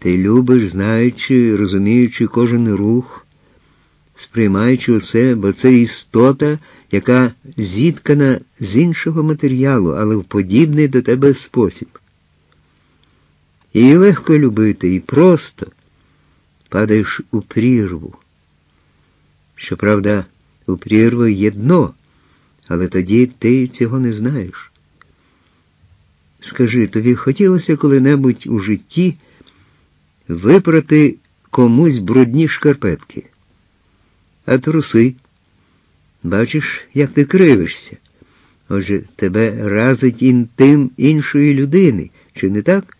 Ти любиш, знаючи, розуміючи кожен рух, сприймаючи усе, бо це істота, яка зіткана з іншого матеріалу, але в подібний до тебе спосіб. Її легко любити, і просто падаєш у прірву. Щоправда, у прірві є дно, але тоді ти цього не знаєш. Скажи, тобі хотілося коли-небудь у житті випрати комусь брудні шкарпетки? А труси? Бачиш, як ти кривишся. Отже, тебе разить інтим іншої людини, чи не так?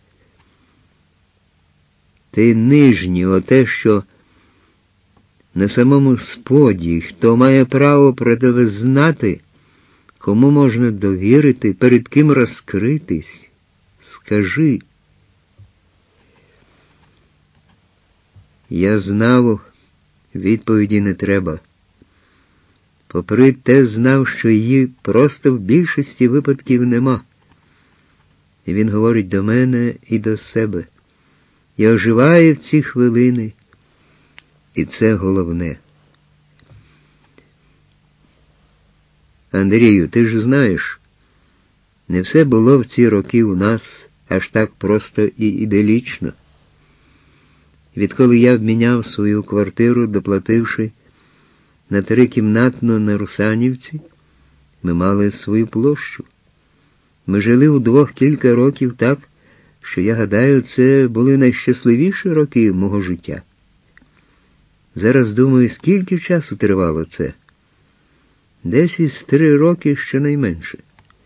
Ти нижній, оте, що на самому споді, хто має право про тебе знати, кому можна довірити, перед ким розкритись. Скажи. Я знав, відповіді не треба. Попри те знав, що її просто в більшості випадків нема. І він говорить до мене і до себе. І оживає в ці хвилини. І це головне. Андрію, ти ж знаєш, не все було в ці роки у нас аж так просто і іделічно. Відколи я обміняв свою квартиру, доплативши на 3-кімнатну на Русанівці, ми мали свою площу. Ми жили удвох кілька років так, що, я гадаю, це були найщасливіші роки мого життя. Зараз думаю, скільки часу тривало це? Десь із 3 роки щонайменше.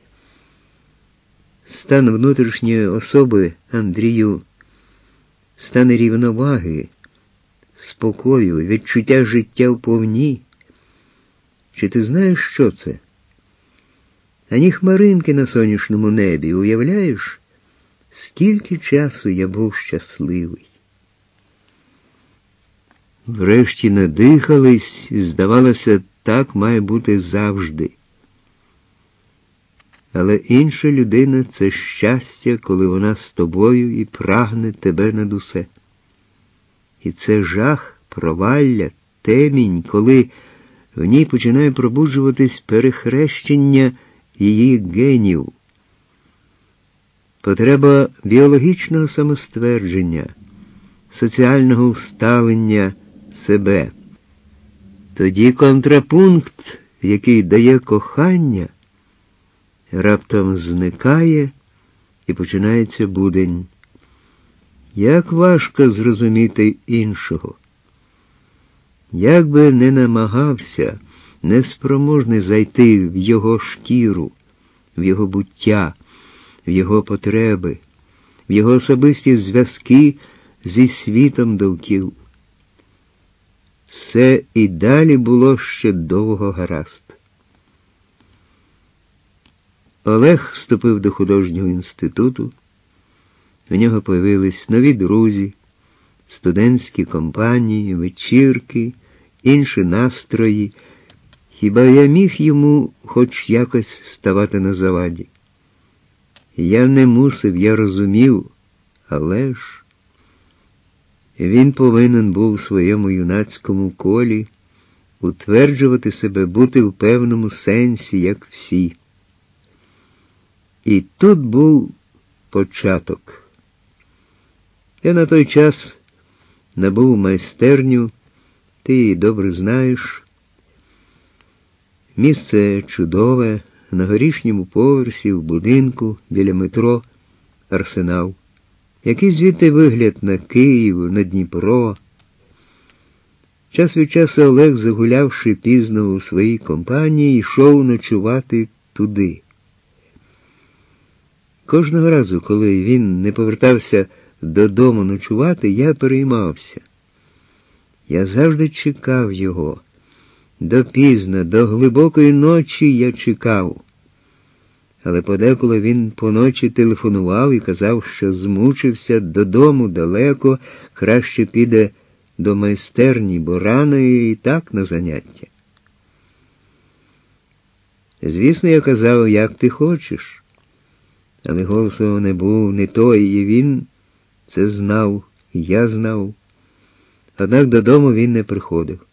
Стан внутрішньої особи, Андрію, стан рівноваги, спокою, відчуття життя вповні. Чи ти знаєш, що це? Ані хмаринки на сонячному небі, уявляєш? Скільки часу я був щасливий. Врешті надихались, здавалося, так має бути завжди. Але інша людина – це щастя, коли вона з тобою і прагне тебе над усе. І це жах, провалля, темінь, коли в ній починає пробуджуватись перехрещення її генів. Потреба біологічного самоствердження, соціального усталення себе. Тоді контрапункт, який дає кохання, раптом зникає і починається будень. Як важко зрозуміти іншого. Як би не намагався, неспроможний зайти в його шкіру, в його буття, в його потреби, в його особисті зв'язки зі світом довкіл. Все і далі було ще довго гаразд. Олег вступив до художнього інституту. У нього появились нові друзі, студентські компанії, вечірки, інші настрої. Хіба я міг йому хоч якось ставати на заваді? Я не мусив, я розумів, але ж він повинен був у своєму юнацькому колі утверджувати себе, бути в певному сенсі, як всі. І тут був початок. Я на той час набув майстерню, ти її добре знаєш. Місце чудове, на горішньому поверсі, в будинку, біля метро, Арсенал. Який звідти вигляд на Київ, на Дніпро. Час від часу Олег, загулявши пізно у своїй компанії, йшов ночувати туди. Кожного разу, коли він не повертався додому ночувати, я переймався. Я завжди чекав його. Допізно, до глибокої ночі я чекав. Але подеколи він поночі телефонував і казав, що змучився, додому далеко, краще піде до майстерні, бо рано і так на заняття. Звісно, я казав, як ти хочеш. Але голос його не був не той, і він це знав. і я знав. Однак додому він не приходив.